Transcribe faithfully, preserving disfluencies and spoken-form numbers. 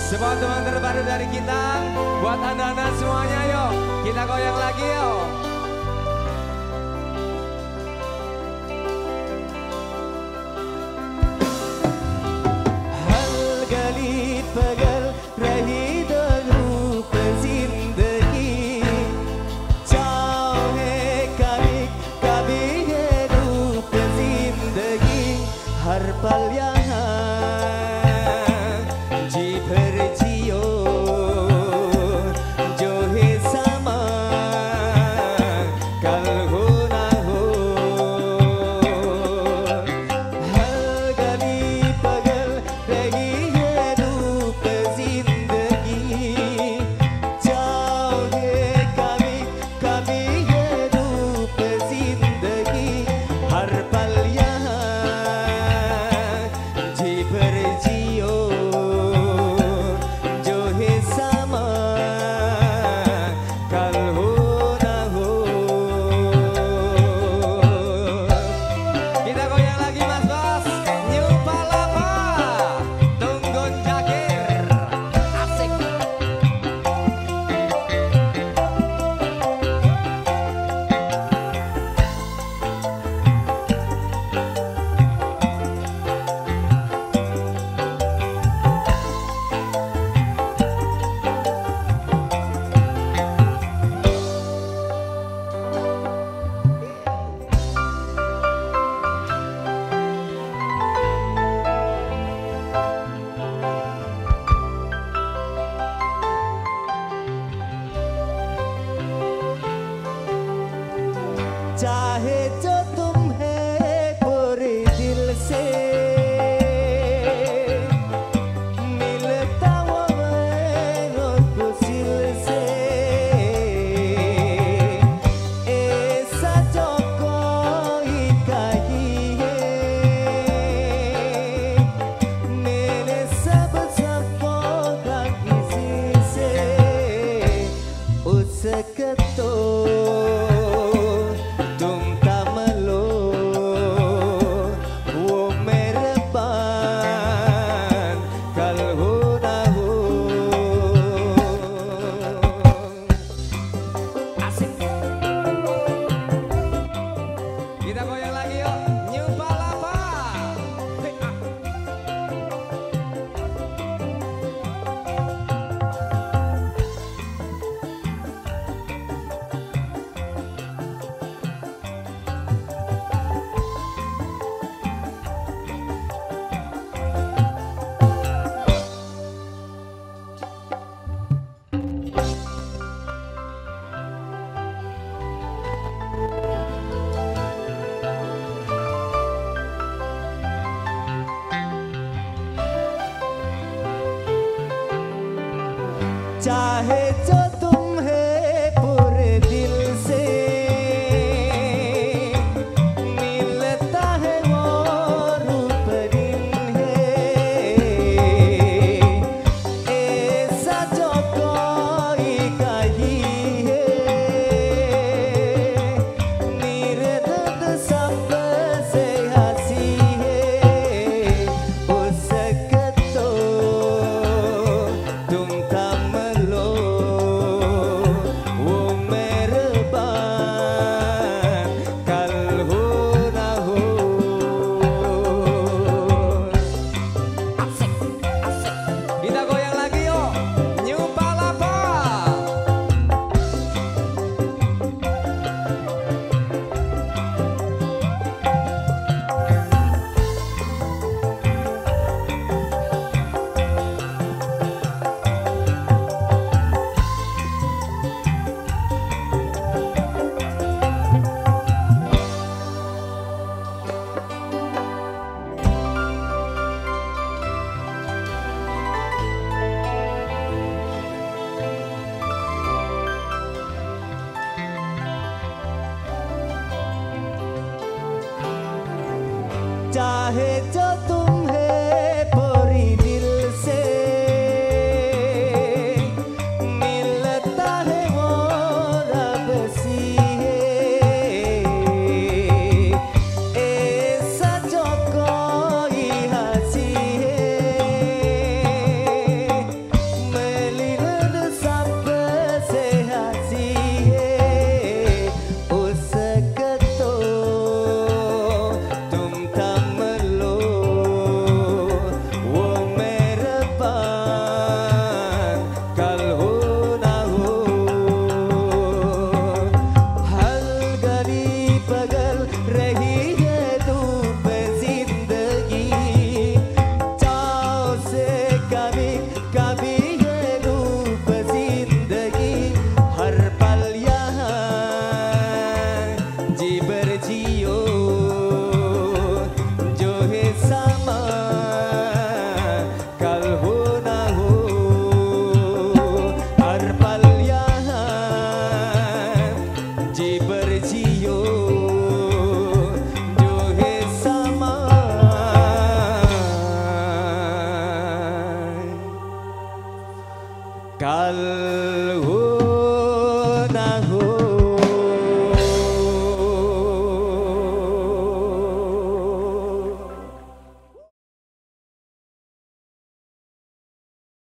Sebuah teman terbaru dari kita. Buat anda-anda semuanya, yuk kita goyang lagi yuk. हर गली बगल रही दो रूप जिंदगी, चाहे कभी कभी ये रूप जिंदगी, हर पल यहाँ जी भर जियो जो है समा कल हो ना हो। हर गली बगल रही है रूप जिंदगी, चाहे कभी कभी ये रूप जिंदगी, हर पल यहाँ जी भर जियो जो है समा कल हो ना हो। Kita goyang lagi mas bos. New Palapa Tunggun Jakir. Asik. चाहे जो तुम है पूरे दिल से, मिलता हुआ मैं खुशिल से, ऐसा जो कोई कहिए, मेरे सब सपनों का किसी से उसका तो तुम थम लो वो मेरे पान कल हो ना हो। Asik. Kita goyang lagi yuk. New Palapa. Hei, ah. चाहे जो तुम है पूरे दिल से, मिलता है वो रूप दिन है, ऐसा जो कोई कही है, निर्दद सबसे हंसी है, उसका तो तुम थम लो वो मेरे पान कल हो ना हो। Asik. Asik. Kita goyang lagi yuk. New Palapa. चाहे जो तुम है पूरी दिल से, मिलता है वो रब सी है, ऐसा जो कोई हंसी है, Kalau